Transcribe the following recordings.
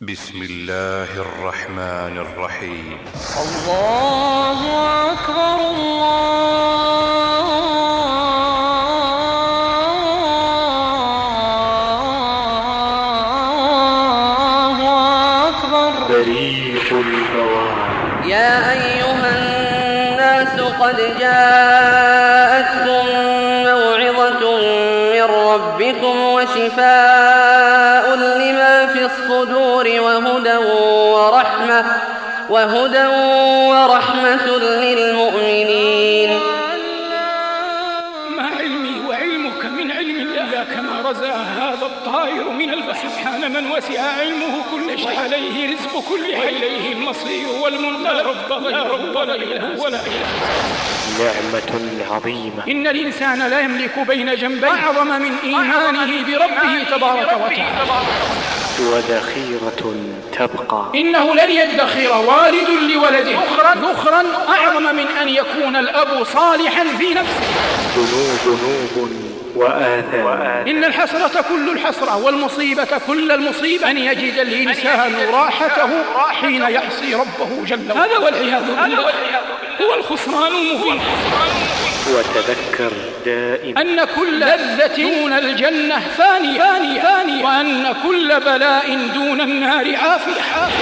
بسم الله الرحمن الرحيم. الله أكبر الله أكبر. بريق البوار. يا أيها الناس قد جاءتكم موعظة من ربكم وشفاء لما في الصدور وهدى ورحمة للمؤمنين. ما علمي وعلمك من علم الله كما رزق هذا الطائر من البحر. سبحان من وسع علمه كل شيء، عليه رزق كل حي، إليه المصير والمنقلب. لا رب ولا إله ولا إله. نعمة عظيمة. إن الإنسان لا يملك بين جنبيه أعظم من إيمانه بربه تبارك وتعالى. وذخيرة تبقى. إنه لن يدخر والد لولده ذخرا أعظم من أن يكون الأب صالحا في نفسه. ذنوب وآثام. إن الحسرة كل الحسرة والمصيبة كل المصيبة أن يجد الإنسان راحته حين يعصي ربه جل وعلا. هذا والعياذ بالله هو الخسران المبين. وتذكر دائما أن كل لذة دون الجنة فانية، وأن كل بلاء دون النار عافية.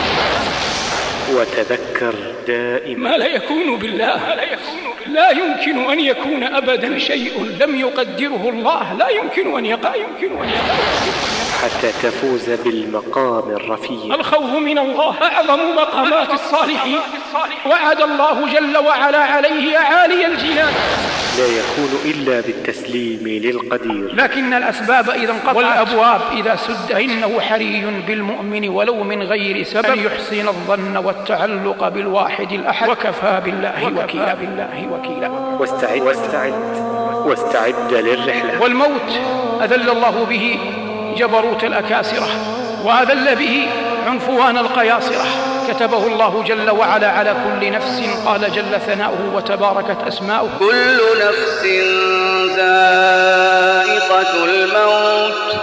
وتذكر دائما ما لا يكون بالله لا يمكن أن يكون أبدا شيء لم يقدره الله، لا يمكن أن يقع. حتى تفوز بالمقام الرفيع. الخوف من الله أعظم مقامات الصالحين، وعد الله جل وعلا عليه أعالي الجنان. لا يكون إلا بالتسليم للقدير. لكن الأسباب إذا انقطعت والأبواب إذا سد، إنه حري بالمؤمن ولو من غير سبب أن يحسن الظن والتعلق بالواحد الأحد، وكفى بالله وكيلا. واستعد للرحلة. والموت أذل الله به جبروت الأكاسرة، وأذل به عنفوان القياصرة. كتبه الله جل وعلا على كل نفس، قال جل ثناؤه وتباركت أسماؤه: كل نفس ذائقة الموت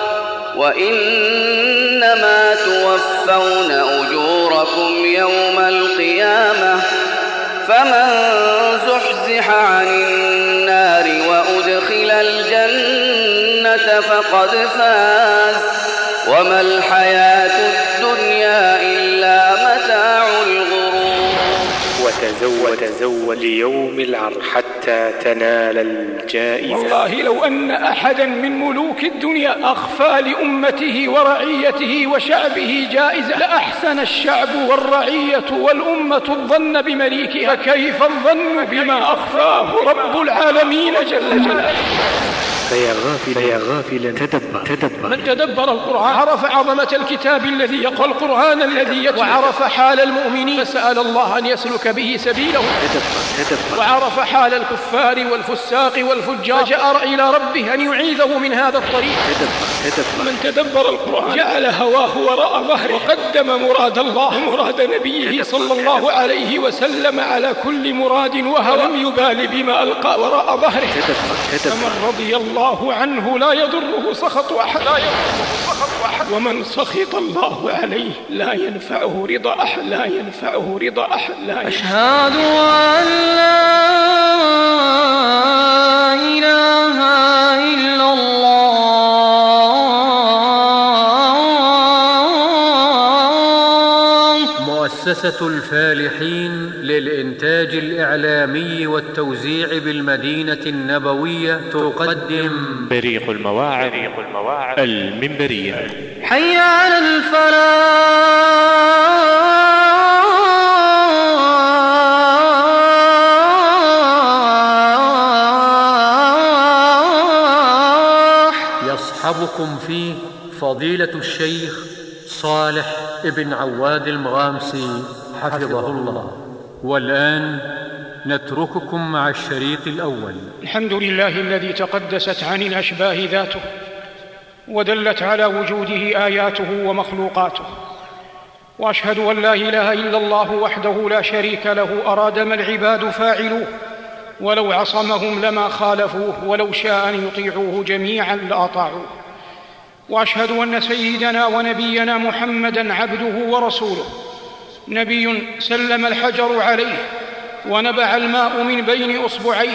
وإنما توفون أجوركم يوم القيامة فمن زحزح عن النار وأدخل الجنة فقد فاز وما الحياة الدنيا إلا متاع الغرور. وتزود ليوم العرض حتى تنال الجائزة. والله لو أن أحدا من ملوك الدنيا أخفى لأمته ورعيته وشعبه جائزة لأحسن الشعب والرعية والأمة الظن بمليكها، فكيف الظن بما أخفاه رب العالمين جل جلاله. فيا غافلا تدبر. من تدبر القرآن عرف عظمة الكتاب الذي يقرأ القرآن الذي يتلو، وعرف حال المؤمنين فسأل الله أن يسلك به سبيله. تدبر. وعرف حال الكفار والفساق والفجار فجأر إلى ربه أن يعيذه من هذا الطريق. تدبر. من تدبر القرآن جعل هواه وراء ظهره، وقدم مراد الله ومراد نبيه صلى الله عليه وسلم على كل مراد وهوى، ولم يبال بما ألقى وراء ظهره. فمن رضي الله عنه لا يضره سخط أحد، ومن سخط الله عليه لا ينفعه رضا أحد. أشهد أن لا إله إلا الله. مؤسسة الفالحين للإنتاج الإعلامي والتوزيع بالمدينة النبوية تقدم بريق المواعظ المنبرية. حي على الفلاح. يصحبكم فيه فضيلة الشيخ صالح ابن عواد المغامسي حفظه الله. والآن نترككم مع الشريط الأول. الحمد لله الذي تقدست عن الأشباه ذاته ودلت على وجوده آياته ومخلوقاته، وأشهد أن لا إله إلا الله وحده لا شريك له أراد ما العباد فاعلوه، ولو عصمهم لما خالفوه، ولو شاء أن يطيعوه جميعا لأطاعوه. وأشهد أن سيدنا ونبينا محمدًا عبده ورسوله، نبي سلم الحجر عليه ونبع الماء من بين أصبعيه،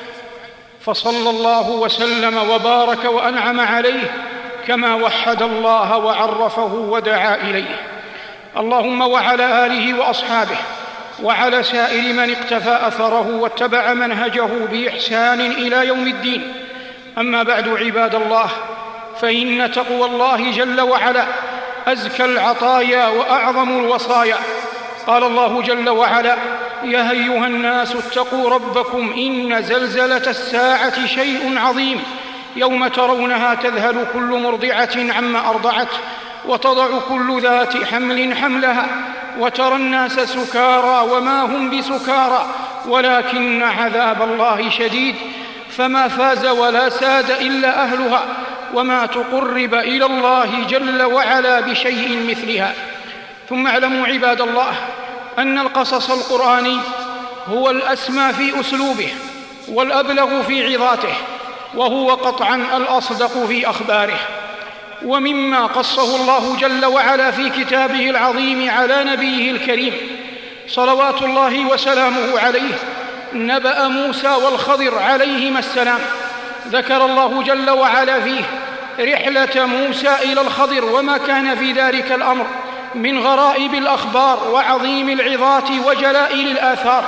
فصلى الله وسلم وبارك وأنعم عليه كما وحد الله وعرفه ودعا إليه. اللهم وعلى آله وأصحابه وعلى سائر من اقتفى أثره واتبع منهجه بإحسان إلى يوم الدين. أما بعد، عباد الله، فإن تقوى الله جل وعلا أزكى العطايا وأعظم الوصايا. قال الله جل وعلا: يا أيها الناس اتقوا ربكم إن زلزلة الساعة شيء عظيم، يوم ترونها تذهل كل مرضعة عما أرضعت وتضع كل ذات حمل حملها وترى الناس سكارى وما هم بسكارى ولكن عذاب الله شديد، فما فاز ولا ساد إلا أهلها، وما تقرب إلى الله جل وعلا بشيء مثلها. ثم اعلموا عباد الله أن القصص القرآني هو الأسمى في أسلوبه والأبلغ في عظاته، وهو قطعا الأصدق في أخباره. ومما قصه الله جل وعلا في كتابه العظيم على نبيه الكريم صلوات الله وسلامه عليه نبأ موسى والخضر عليهما السلام. ذكر الله جل وعلا فيه رحلة موسى إلى الخضر وما كان في ذلك الأمر من غرائب الأخبار وعظيم العظات وجلائل الآثار.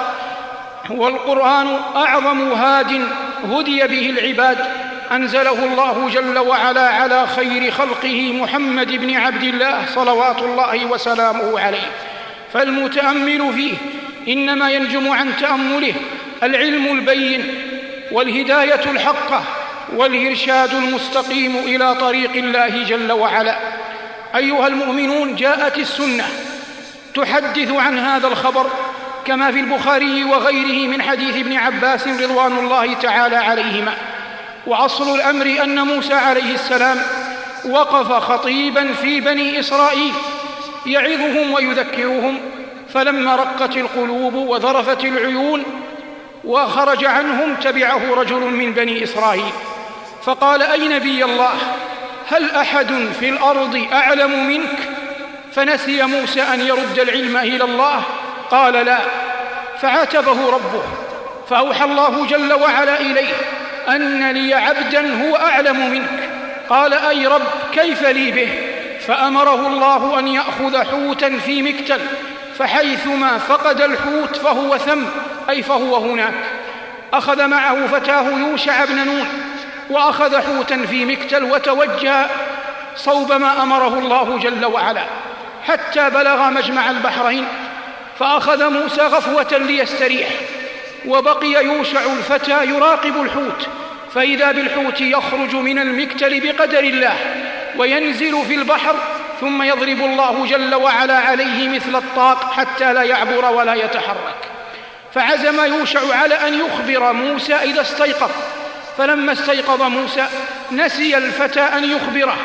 والقرآن أعظم هاد هدي به العباد، أنزله الله جل وعلا على خير خلقه محمد بن عبد الله صلوات الله وسلامه عليه، فالمتأمل فيه إنما ينجم عن تأمله العلم البين والهداية الحقة والإرشاد المستقيم إلى طريق الله جل وعلا. أيها المؤمنون، جاءت السنة تحدث عن هذا الخبر كما في البخاري وغيره من حديث ابن عباس رضوان الله تعالى عليهما. وأصل الأمر أن موسى عليه السلام وقف خطيبا في بني إسرائيل يعظهم ويذكرهم، فلما رقت القلوب وذرفت العيون وخرج عنهم تبعه رجل من بني إسرائيل فقال: أي نبي الله، هل أحد في الأرض أعلم منك؟ فنسي موسى أن يرد العلم إلى الله، قال: لا. فعاتبه ربه، فأوحى الله جل وعلا إليه أن لي عبدا هو أعلم منك. قال: أي رب، كيف لي به؟ فأمره الله أن يأخذ حوتا في مكتل، فحيثما فقد الحوت فهو ثم، أي فهو هناك. أخذ معه فتاه يوشع بن نون وأخذ حوتا في مكتل وتوجه صوب ما أمره الله جل وعلا حتى بلغ مجمع البحرين، فأخذ موسى غفوة ليستريح، وبقي يوشع الفتى يراقب الحوت، فإذا بالحوت يخرج من المكتل بقدر الله وينزل في البحر، ثم يضرب الله جل وعلا عليه مثل الطاق حتى لا يعبر ولا يتحرك. فعزم يوشع على أن يخبر موسى إذا استيقظ، فلما استيقظ موسى نسي الفتى أن يخبره،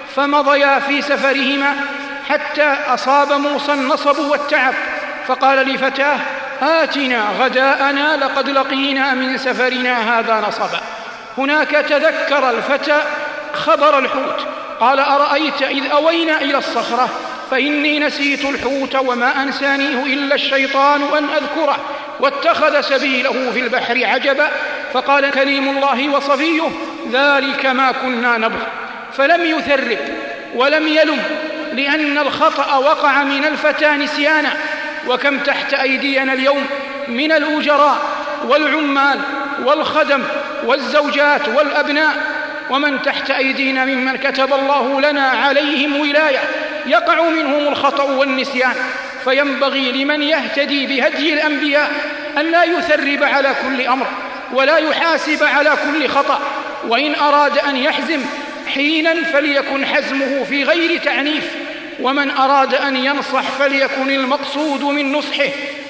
فمضيا في سفرهما حتى أصاب موسى النصب والتعب، فقال لفتاه: آتنا غداءنا لقد لقينا من سفرنا هذا نصبا. هناك تذكر الفتى خبر الحوت، قال: أرأيت إذ أوينا إلى الصخرة فإني نسيت الحوت وما أنسانيه إلا الشيطان أن أذكره واتخذ سبيله في البحر عجبا. فقال كليم الله وصفيه: ذلك ما كنا نبغي. فلم يثرب ولم يلم، لأن الخطأ وقع من الفتى نسيانا. وكم تحت أيدينا اليوم من الأجراء والعمال والخدم والزوجات والأبناء، ومن تحت أيدينا ممن كتب الله لنا عليهم ولاية، يقع منهم الخطأ والنسيان. فينبغي لمن يهتدي بهدي الأنبياء أن لا يثرب على كل أمر ولا يحاسب على كل خطأ، وإن أراد أن يحزم حينا فليكن حزمه في غير تعنيف، ومن أراد أن ينصح فليكن المقصود من نصحه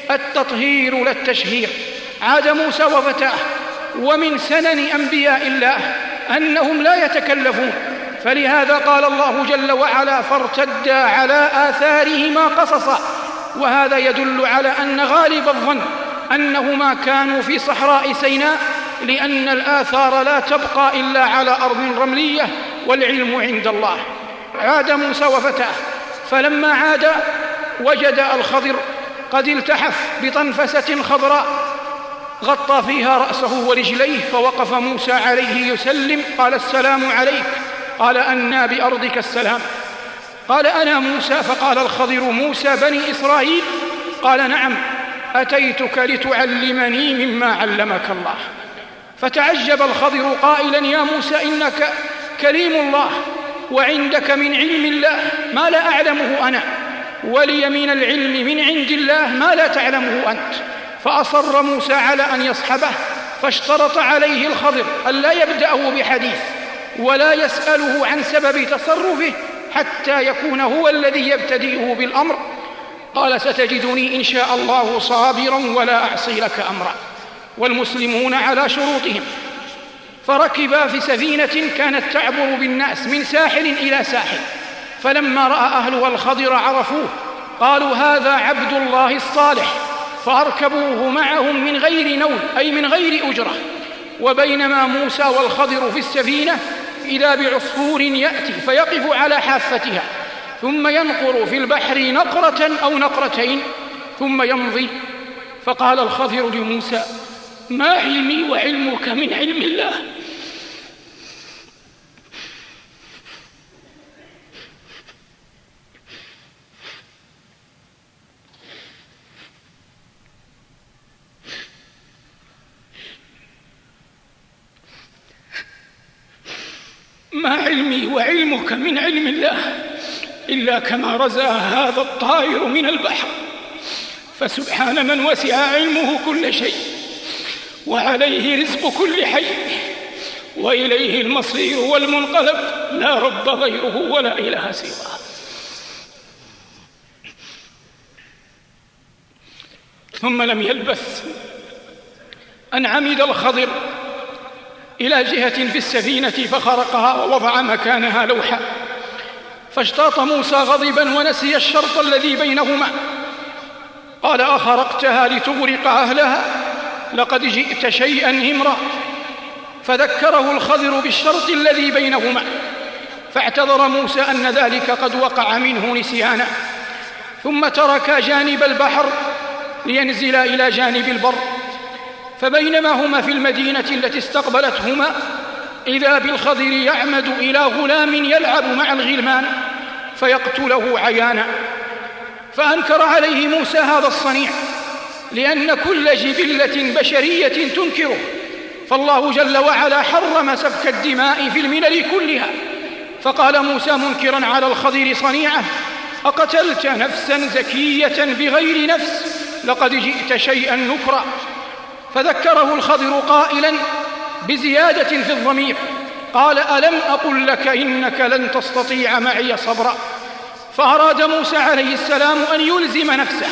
التطهير لا التشهير. عاد موسى وفتاه، ومن سنن أنبياء الله أنهم لا يتكلفون، فلهذا قال الله جل وعلا: فارتدا على آثارهما قصصا. وهذا يدل على أن غالب الظن أنهما كانوا في صحراء سيناء لأن الآثار لا تبقى إلا على أرض رملية والعلم عند الله. عاد موسى وفتاه، فلما عاد وجد الخضر قد التحف بطنفسة خضراء غطى فيها رأسه ورجليه، فوقف موسى عليه يسلم، قال: السلام عليك. قال: أنى بأرضك السلام؟ قال: أنا موسى. فقال الخضر: موسى بني إسرائيل؟ قال: نعم، أتيتك لتعلمني مما علمك الله. فتعجب الخضر قائلا: يا موسى إنك كليم الله وعندك من علم الله ما لا أعلمه أنا، ولي من العلم من عند الله ما لا تعلمه أنت. فأصر موسى على أن يصحبه، فاشترط عليه الخضر ألا يبدأه بحديث ولا يسأله عن سبب تصرفه حتى يكون هو الذي يبتدئه بالأمر. قال: ستجدني إن شاء الله صابرا ولا أعصي لك أمرا. والمسلمون على شروطهم، فركبا في سفينة كانت تعبر بالناس من ساحل إلى ساحل، فلما رأى أهلها الخضر عرفوه، قالوا: هذا عبد الله الصالح، فأركبوه معهم من غير نول، أي من غير أجرة. وبينما موسى والخضر في السفينة إذا بعصفور يأتي فيقف على حافتها، ثم ينقر في البحر نقرة أو نقرتين ثم يمضي. فقال الخضر لموسى: ما علمي وعلمك من علم الله؟ ما علمي وعلمك من علم الله إلا كما رزى هذا الطائر من البحر، فسبحان من وسع علمه كل شيء، وعليه رزق كل حي، وإليه المصير والمنقلب، لا رب غيره ولا إله سواه. ثم لم يلبث أن عمد الخضر إلى جهة في السفينة فخرقها ووضع مكانها لوحا، فاشتاط موسى غضبا ونسي الشرط الذي بينهما، قال: أخرقتها لتغرق أهلها؟ لقد جئت شيئا إمرا. فذكره الخضر بالشرط الذي بينهما، فاعتذر موسى أن ذلك قد وقع منه نسيانا، ثم ترك جانب البحر لينزل إلى جانب البر. فبينما هما في المدينة التي استقبلتهما إذا بالخضر يعمد إلى غلام يلعب مع الغلمان فيقتله عيانا. فأنكر عليه موسى هذا الصنيع، لأن كل جبلة بشرية تنكره، فالله جل وعلا حرم سفك الدماء في الملل كلها. فقال موسى منكرا على الخضر صنيعه: أقتلت نفسا زكية بغير نفس؟ لقد جئت شيئا نكرا. فذكره الخضر قائلا بزيادة في الضمير، قال: ألم أقل لك إنك لن تستطيع معي صبرا؟ فأراد موسى عليه السلام أن يلزم نفسه.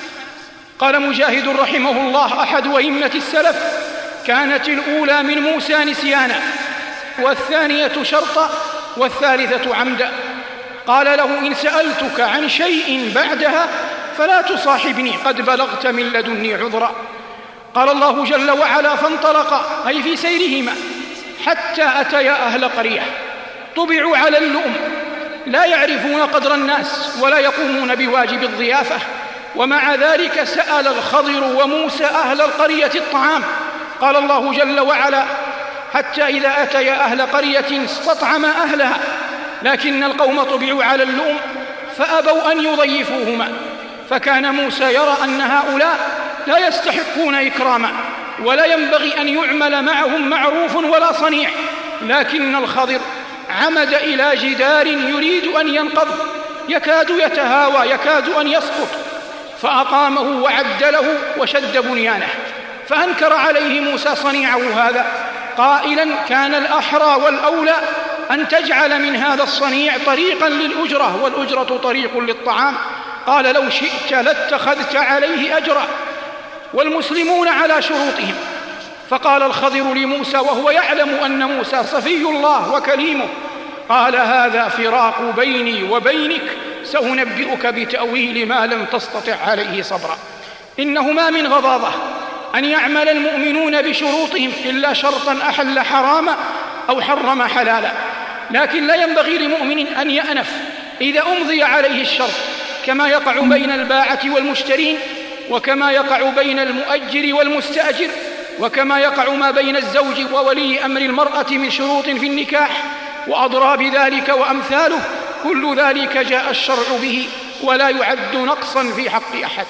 قال مجاهد رحمه الله أحد أئمة السلف: كانت الأولى من موسى نسيانا، والثانية شرطا، والثالثة عمدا. قال له: إن سألتك عن شيء بعدها فلا تصاحبني، قد بلغت من لدني عذرا. قال الله جل وعلا: فانطلقا، أي في سيرهما، حتى أتيا أهل قرية طبعوا على اللؤم، لا يعرفون قدر الناس ولا يقومون بواجب الضيافة، ومع ذلك سأل الخضر وموسى أهل القرية الطعام. قال الله جل وعلا: حتى إذا أتيا أهل قرية استطعما أهلها، لكن القوم طبعوا على اللؤم فأبوا أن يضيفوهما. فكان موسى يرى أن هؤلاء لا يستحقون إكراما، ولا ينبغي أن يعمل معهم معروف ولا صنيع، لكن الخضر عمد إلى جدار يريد أن ينقض، يكاد يتهاوى، يكاد أن يسقط، فأقامه وعدله وشد بنيانه. فأنكر عليه موسى صنيعه هذا قائلا: كان الأحرى والأولى أن تجعل من هذا الصنيع طريقا للأجرة، والأجرة طريق للطعام. قال: لو شئت لاتخذت عليه أجرا. والمسلمون على شروطهم. فقال الخضر لموسى وهو يعلم أن موسى صفي الله وكليمه: قال: هذا فراق بيني وبينك، سأنبئك بتأويل ما لم تستطع عليه صبرا. إنه ما من غضاضة أن يعمل المؤمنون بشروطهم إلا شرطا أحل حراما أو حرم حلالا، لكن لا ينبغي لمؤمن أن يأنف إذا أمضي عليه الشرط، كما يقع بين الباعة والمشترين، وكما يقع بين المؤجر والمستأجر، وكما يقع ما بين الزوج وولي أمر المرأة من شروط في النكاح وأضراب ذلك وأمثاله. كل ذلك جاء الشرع به ولا يعد نقصا في حق أحد.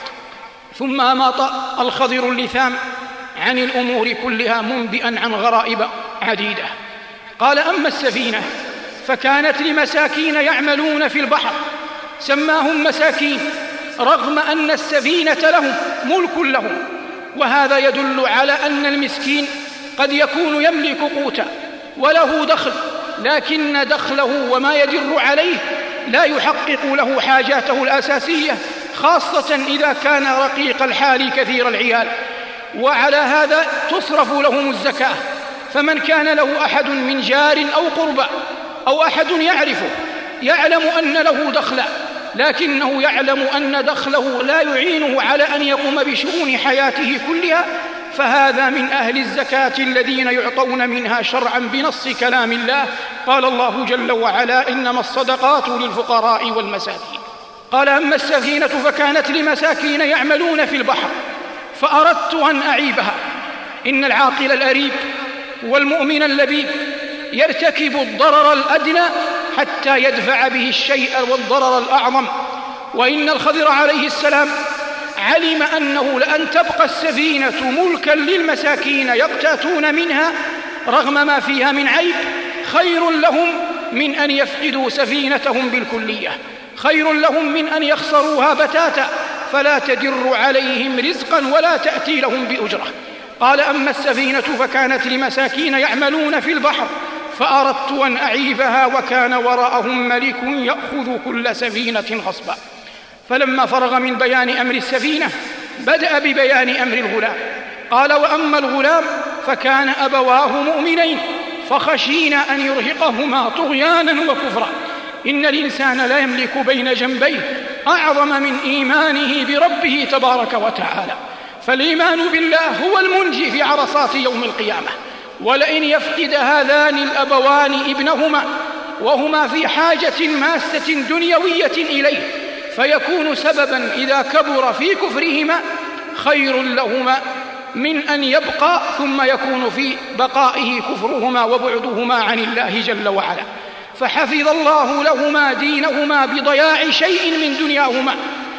ثم أماط الخضر اللثام عن الأمور كلها منبئا عن غرائب عديدة. قال: أما السفينة فكانت لمساكين يعملون في البحر، سماهم مساكين رغم أن السفينة لهم ملك لهم، وهذا يدل على أن المسكين قد يكون يملك قوتا وله دخل، لكن دخله وما يدر عليه لا يحقق له حاجاته الأساسية، خاصة إذا كان رقيق الحال كثير العيال، وعلى هذا تصرف لهم الزكاة. فمن كان له أحد من جار أو قربى أو أحد يعرفه يعلم أن له دخلا، لكنه يعلم أن دخله لا يعينه على أن يقوم بشؤون حياته كلها، فهذا من أهل الزكاة الذين يعطون منها شرعا بنص كلام الله. قال الله جل وعلا: إنما الصدقات للفقراء والمساكين. قال: أما السفينة فكانت لمساكين يعملون في البحر فأردت أن أعيبها. إن العاقل الأريب والمؤمن اللبيب يرتكب الضرر الأدنى حتى يدفع به الشيء والضرر الأعظم. وإن الخضر عليه السلام علم أنه لأن تبقى السفينة ملكا للمساكين يقتاتون منها رغم ما فيها من عيب خير لهم من أن يفقدوا سفينتهم بالكلية، خير لهم من أن يخسروها بتاتا فلا تدر عليهم رزقا ولا تأتي لهم بأجرة. قال: أما السفينة فكانت لمساكين يعملون في البحر فأردت أن أعيبها وكان وراءهم ملك يأخذ كل سفينة غصبا. فلما فرغ من بيان أمر السفينة بدأ ببيان أمر الغلام. قال: وأما الغلام فكان أبواه مؤمنين فخشينا أن يرهقهما طغيانا وكفرا. إن الإنسان لا يملك بين جنبيه أعظم من إيمانه بربه تبارك وتعالى، فالإيمان بالله هو المنجي في عرصات يوم القيامة. ولئن يفقد هذان الأبوان ابنهما وهما في حاجة ماسة دنيوية إليه فيكون سببا إذا كبر في كفرهما خير لهما من أن يبقى ثم يكون في بقائه كفرهما وبعدهما عن الله جل وعلا. فحفظ الله لهما دينهما بضياع شيء من دنياهما،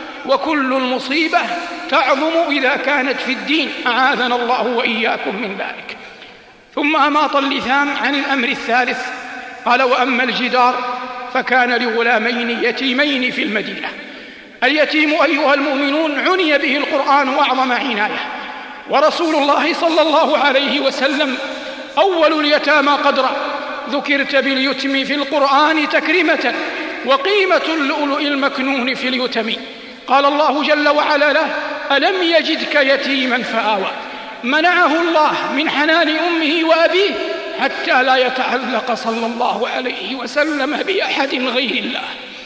وكل المصيبة تعظم إذا كانت في الدين، أعاذنا الله وإياكم من ذلك. ثم أماط اللثام عن الأمر الثالث. قال: وأما الجدار فكان لغلامين يتيمين في المدينة. اليتيم أيها المؤمنون عني به القرآن أعظم عناية، ورسول الله صلى الله عليه وسلم أول اليتامى قدرا. ذكرت باليتم في القرآن تكريمة وقيمة اللؤلؤ المكنون في اليتم. قال الله جل وعلا له: ألم يجدك يتيما فآوى. منعه الله من حنان أمه وأبيه حتى لا يتعلق صلى الله عليه وسلم بأحد غير الله.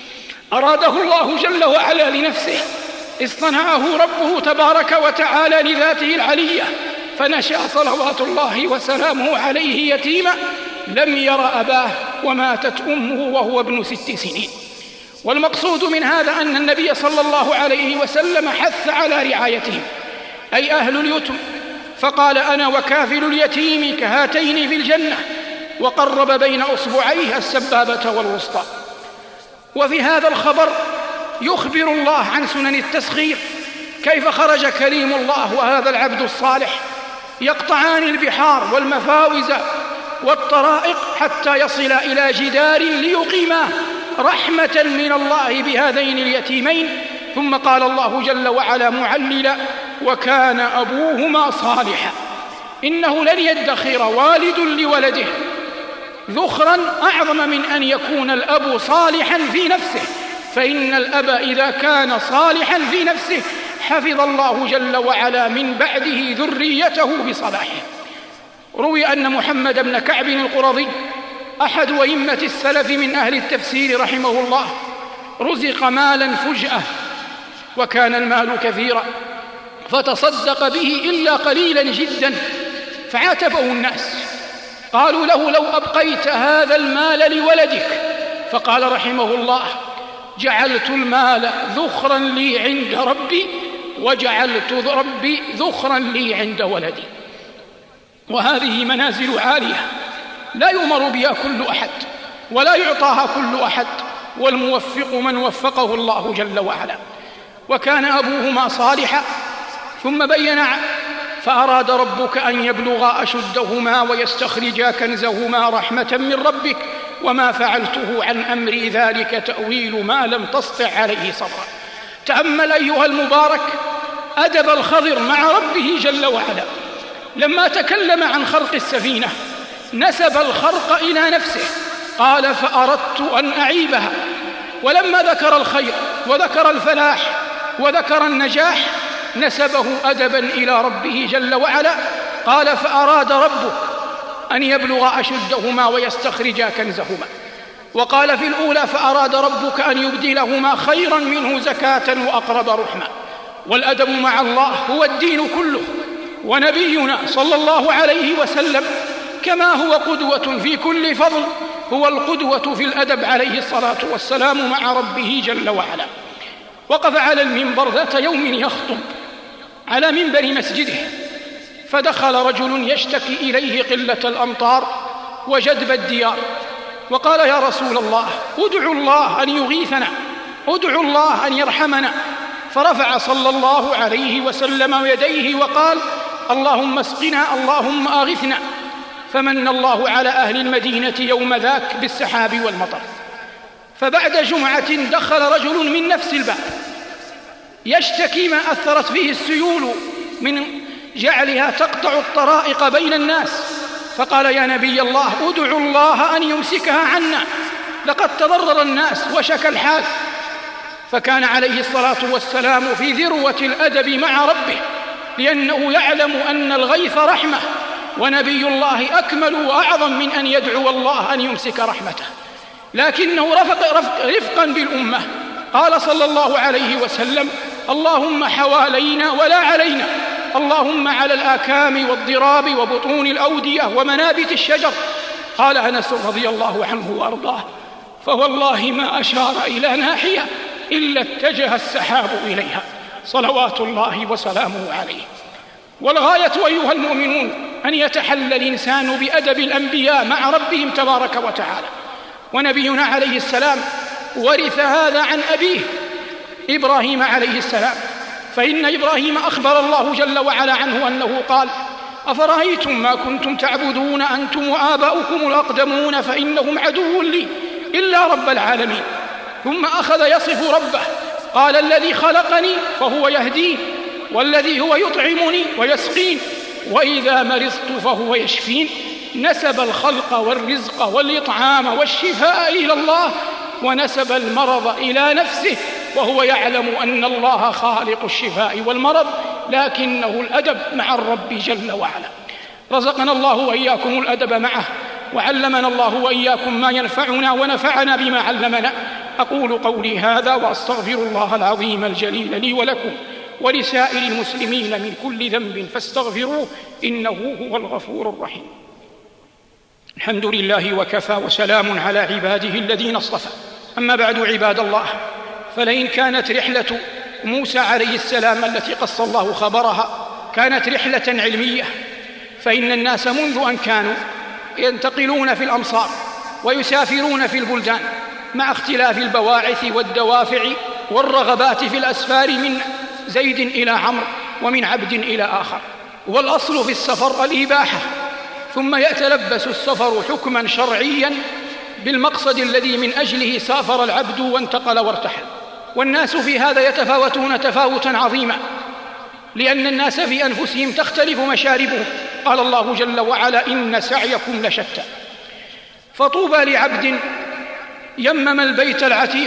أراده الله جل وعلا لنفسه، اصطنعه ربه تبارك وتعالى لذاته العلية، فنشأ صلوات الله وسلامه عليه يتيما لم ير أباه، وماتت أمه وهو ابن 6 سنين. والمقصود من هذا أن النبي صلى الله عليه وسلم حث على رعايتهم، أي أهل اليتم، فقال: أنا وكافل اليتيم كهاتين في الجنة، وقرب بين أصبعيه السبابة والوسطى. وفي هذا الخبر يخبر الله عن سنن التسخير، كيف خرج كليم الله وهذا العبد الصالح يقطعان البحار والمفاوز والطرائق حتى يصل إلى جدار ليقيماه رحمة من الله بهذين اليتيمين. ثم قال الله جل وعلا معللا: وكان أبوهما صالحا. إنه لن يدخر والد لولده ذخرا أعظم من أن يكون الأب صالحا في نفسه، فإن الأب إذا كان صالحا في نفسه حفظ الله جل وعلا من بعده ذريته بصلاحه. روي أن محمد بن كعب القرظي أحد أئمة السلف من أهل التفسير رحمه الله رزق مالا فجأة، وكان المال كثيرا، فتصدق به إلا قليلا جدا، فعاتبه الناس، قالوا له: لو أبقيت هذا المال لولدك. فقال رحمه الله: جعلت المال ذخرا لي عند ربي، وجعلت ربي ذخرا لي عند ولدي. وهذه منازل عالية لا يؤمر بها كل أحد ولا يعطاها كل أحد، والموفق من وفقه الله جل وعلا. وكان أبوهما صالحا، ثم بين: فأراد ربك أن يبلغا أشدهما ويستخرجا كنزهما رحمة من ربك وما فعلته عن أمري ذلك تأويل ما لم تسطع عليه صبرا. تأمل أيها المبارك أدب الخضر مع ربه جل وعلا. لما تكلم عن خرق السفينة نسب الخرق إلى نفسه، قال: فأردت أن أعيبها. ولما ذكر الخير وذكر الفلاح وذكر النجاح نسبه أدبا إلى ربه جل وعلا، قال: فأراد ربك أن يبلغ أشدهما ويستخرجا كنزهما. وقال في الأولى: فأراد ربك أن يبدلهما خيرا منه زكاة وأقرب رحمة. والأدب مع الله هو الدين كله، ونبينا صلى الله عليه وسلم كما هو قدوة في كل فضل هو القدوة في الأدب عليه الصلاة والسلام مع ربه جل وعلا. وقف على المنبر ذات يوم يخطب على منبر مسجده، فدخل رجل يشتكي إليه قلة الأمطار وجدب الديار، وقال: يا رسول الله، ادعوا الله أن يغيثنا، ادعوا الله أن يرحمنا. فرفع صلى الله عليه وسلم يديه وقال: اللهم اسقنا، اللهم أغثنا. فمن الله على أهل المدينة يوم ذاك بالسحاب والمطر. فبعد جمعة دخل رجل من نفس الباب يشتكي ما أثرت فيه السيول من جعلها تقطع الطرائق بين الناس، فقال: يا نبي الله، ادعوا الله أن يمسكها عنا، لقد تضرر الناس وشكى الحال. فكان عليه الصلاة والسلام في ذروة الأدب مع ربه، لأنه يعلم أن الغيث رحمة، ونبي الله أكمل وأعظم من أن يدعو الله أن يمسك رحمته، لكنه رفقا بالأمة قال صلى الله عليه وسلم: اللهم حوالينا ولا علينا، اللهم على الآكام والضراب وبطون الأودية ومنابت الشجر. قال أنس رضي الله عنه وأرضاه: فوالله ما أشار إلى ناحية إلا اتجه السحاب إليها، صلوات الله وسلامه عليه. والغاية أيها المؤمنون أن يتحلى الإنسان بأدب الأنبياء مع ربهم تبارك وتعالى. ونبينا عليه السلام ورث هذا عن أبيه إبراهيم عليه السلام، فإن إبراهيم أخبر الله جل وعلا عنه أنه قال: أفرأيتم ما كنتم تعبدون أنتم وآباؤكم الأقدمون فإنهم عدو لي إلا رب العالمين. ثم أخذ يصف ربه، قال: الذي خلقني فهو يهدين، والذي هو يطعمني ويسقين، وإذا مرضت فهو يشفين. نسب الخلق والرزق والإطعام والشفاء إلى الله، ونسب المرض إلى نفسه، وهو يعلم أن الله خالق الشفاء والمرض، لكنه الأدب مع الرب جل وعلا. رزقنا الله وإياكم الأدب معه، وعلمنا الله وإياكم ما ينفعنا ونفعنا بما علمنا. أقول قولي هذا وأستغفر الله العظيم الجليل لي ولكم ولسائر المسلمين من كل ذنب فاستغفروه إنه هو الغفور الرحيم. الحمد لله وكفى، وسلام على عباده الذين اصطفى. أما بعد عباد الله، فلئن كانت رحلة موسى عليه السلام التي قص الله خبرها كانت رحلة علمية، فإن الناس منذ أن كانوا ينتقلون في الأمصار ويسافرون في البلدان مع اختلاف البواعث والدوافع والرغبات في الأسفار، من زيد إلى عمرو ومن عبد إلى آخر، والأصل في السفر الإباحة، ثم يتلبس السفر حكما شرعيا بالمقصد الذي من أجله سافر العبد وانتقل وارتحل. والناس في هذا يتفاوتون تفاوتا عظيما، لأن الناس في أنفسهم تختلف مشاربهم. قال الله جل وعلا: إن سعيكم لشتى. فطوبى لعبد يمم البيت العتيق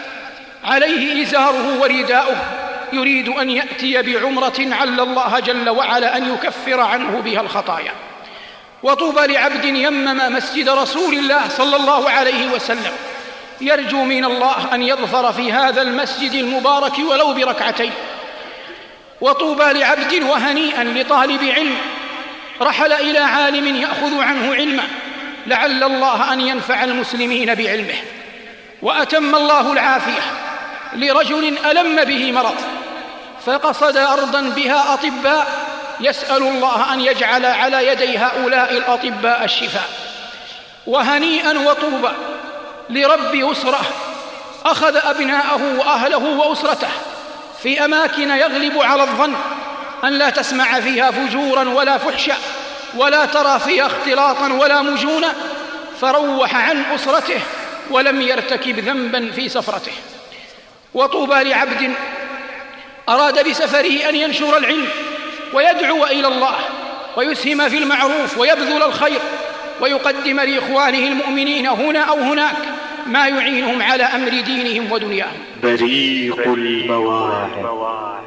عليه إزاره ورداؤه يريد أن يأتي بعمرة عل الله جل وعلا أن يكفر عنه بها الخطايا. وطوبى لعبد يمم مسجد رسول الله صلى الله عليه وسلم يرجو من الله أن يظفر في هذا المسجد المبارك ولو بركعتين. وطوبى لعبد وهنيئا لطالب علم رحل إلى عالم يأخذ عنه علما لعل الله أن ينفع المسلمين بعلمه. وأتم الله العافية لرجل ألم به مرض فقصد أرضا بها أطباء يسأل الله أن يجعل على يدي هؤلاء الأطباء الشفاء. وهنيئا وطوبى لرب أسرة أخذ أبناءه وأهله وأسرته في أماكن يغلب على الظن أن لا تسمع فيها فجورا ولا فحشا ولا ترى فيها اختلاطا ولا مجونا، فروح عن أسرته ولم يرتكب ذنبا في سفرته. وطوبى لعبد أراد بسفره أن ينشر العلم ويدعو إلى الله ويسهم في المعروف ويبذل الخير ويقدم لإخوانه المؤمنين هنا أو هناك ما يعينهم على أمر دينهم ودنياهم. بريق المواعظ.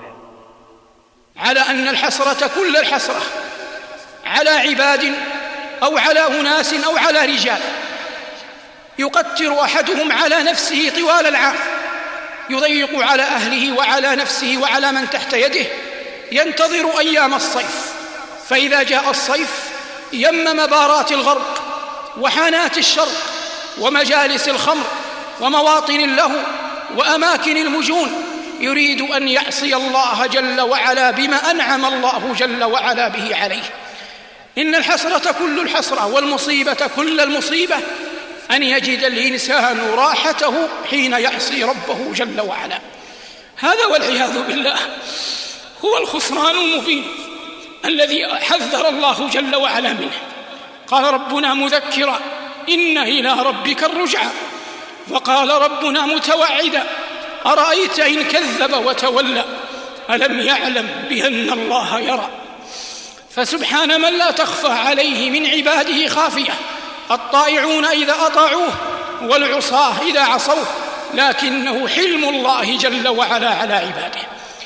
على أن الحسرة كل الحسرة على عباد أو على أناس أو على رجال يقتر أحدهم على نفسه طوال العام، يضيق على أهله وعلى نفسه وعلى من تحت يده، ينتظر أيام الصيف، فإذا جاء الصيف يمم بارات الغرب وحانات الشرق ومجالس الخمر ومواطن اللهو وأماكن المجون، يريد أن يعصي الله جل وعلا بما أنعم الله جل وعلا به عليه. إن الحسرة كل الحسرة والمصيبة كل المصيبة أن يجد الإنسان راحته حين يعصي ربه جل وعلا. هذا والعياذ بالله هو الخسران المبين الذي حذر الله جل وعلا منه. قال ربنا مذكرا إن إلى ربك الرجعى، وقال ربنا متوعدا أرأيت إن كذب وتولى ألم يعلم بأن الله يرى. فسبحان من لا تخفى عليه من عباده خافية، الطائعون إذا أطاعوه والعصاة إذا عصوه، لكنه حلم الله جل وعلا على عباده.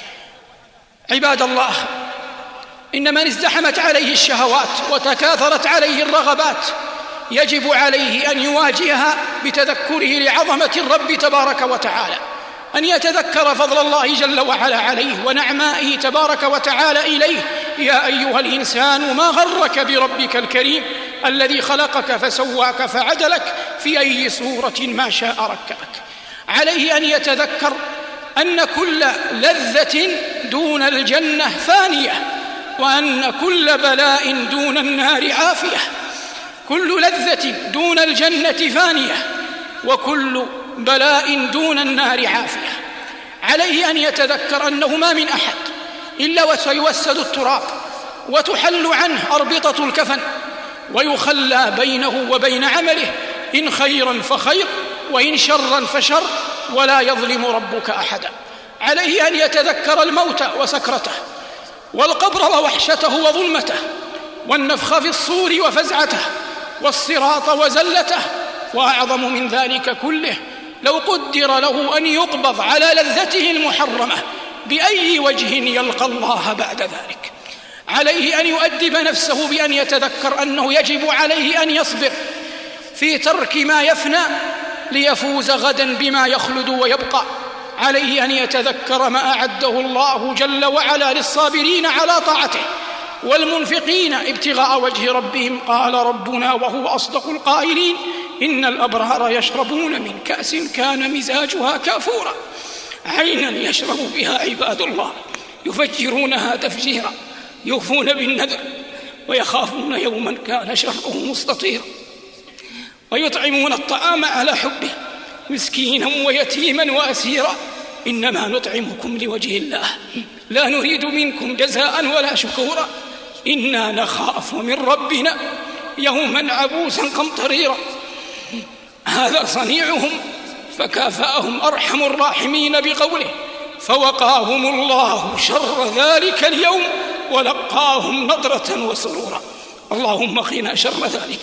عباد الله، إن من ازدحمت عليه الشهوات وتكاثرت عليه الرغبات يجب عليه أن يواجهها بتذكره لعظمة الرب تبارك وتعالى، أن يتذكر فضل الله جل وعلا عليه ونعمائه تبارك وتعالى إليه. يا أيها الإنسان ما غرك بربك الكريم الذي خلقك فسواك فعدلك في أي صورة ما شاء ركبك. عليه أن يتذكر أن كل لذة دون الجنة فانية، وأن كل بلاء دون النار عافية. كل لذة دون الجنة فانية، وكل بلاء دون النار عافية. عليه أن يتذكر أنه ما من أحد إلا وسيوسد التراب وتحل عنه أربطة الكفن ويخلى بينه وبين عمله، إن خيرا فخير وإن شرا فشر، ولا يظلم ربك أحدا. عليه أن يتذكر الموت وسكرته والقبر ووحشته وظلمته والنفخ في الصور وفزعته والصراط وزلته. وأعظم من ذلك كله لو قدر له أن يقبض على لذته المحرمة، بأي وجه يلقى الله بعد ذلك. عليه أن يؤدب نفسه بأن يتذكر أنه يجب عليه أن يصبر في ترك ما يفنى ليفوز غدا بما يخلد ويبقى. عليه أن يتذكر ما أعده الله جل وعلا للصابرين على طاعته والمنفقين ابتغاء وجه ربهم. قال ربنا وهو أصدق القائلين إن الأبرار يشربون من كأس كان مزاجها كافورا عينا يشرب بها عباد الله يفجرونها تفجيرا يوفون بالنذر ويخافون يوما كان شره مستطيرا ويطعمون الطعام على حبه مسكينا ويتيما وأسيرا إنما نطعمكم لوجه الله لا نريد منكم جزاء ولا شكورا إنا نخاف من ربنا يوما عبوسا قمطريرا. هذا صنيعهم فكافأهم أرحم الراحمين بقوله فوقاهم الله شر ذلك اليوم ولقاهم نضرة وسرورا. اللهم قنا شر ذلك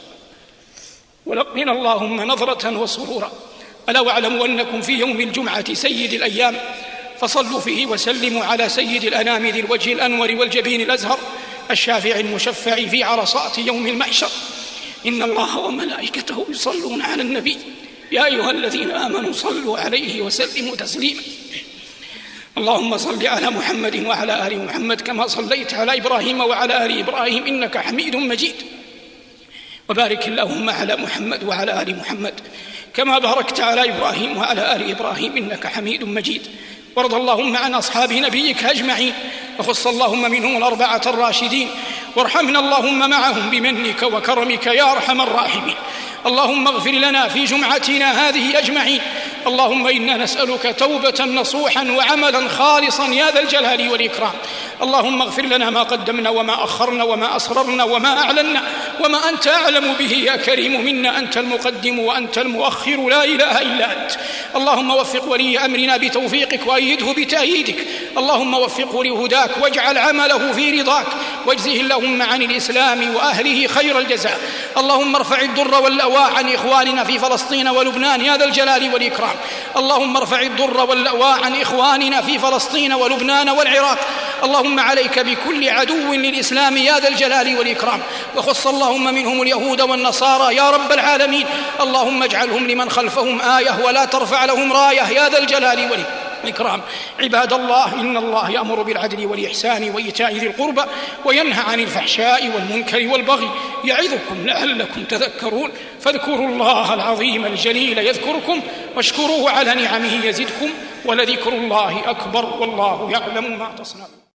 ولقنا اللهم نضرة وسرورا. ألا واعلموا أنكم في يوم الجمعة سيد الأيام فصلوا فيه وسلموا على سيد الأنام ذي الوجه الأنور والجبين الأزهر الشافع المشفع في عرصات يوم المحشر. إن الله وملائكته يصلون على النبي يا أيها الذين آمنوا صلوا عليه وسلموا تسليما. اللهم صل على محمد وعلى آل محمد كما صليت على إبراهيم وعلى آل إبراهيم إنك حميد مجيد. وبارك اللهم على محمد وعلى آل محمد كما باركت على إبراهيم وعلى آل إبراهيم إنك حميد مجيد. وارض اللهم عن أصحاب نبيك أجمعين، وخص اللهم منهم الأربعة الراشدين، وارحمنا اللهم معهم بمنك وكرمك يا أرحم الراحمين. اللهم اغفر لنا في جمعتنا هذه أجمعين. اللهم إنا نسألك توبة نصوحا وعملا خالصا يا ذا الجلال والإكرام. اللهم اغفر لنا ما قدمنا وما أخرنا وما أسررنا وما أعلنا وما أنت أعلم به يا كريم منا. أنت المقدم وأنت المؤخر لا إله إلا أنت. اللهم وفق ولي أمرنا بتوفيقك وأيده بتأييدك. اللهم وفقه لهداك واجعل عمله في رضاك، واجزه اللهم عن الإسلام وأهله خير الجزاء. اللهم ارفع الضر واللأواء عن إخواننا في فلسطين ولبنان يا ذا الجلال والإكرام. اللهم ارفع الضر واللأواء عن إخواننا في فلسطين ولبنان والعراق. اللهم عليك بكل عدو للإسلام يا ذا الجلال والإكرام، وخص اللهم منهم اليهود والنصارى يا رب العالمين. اللهم اجعلهم لمن خلفهم آية ولا ترفع لهم راية يا ذا الجلال والإكرام. عباد الله، إن الله يأمر بالعدل والإحسان وإيتاء ذي القربى وينهى عن الفحشاء والمنكر والبغي يعظكم لعلكم تذكرون. فاذكروا الله العظيم الجليل يذكركم، واشكروه على نعمه يزدكم، ولذكر الله أكبر والله يعلم ما تصنعون.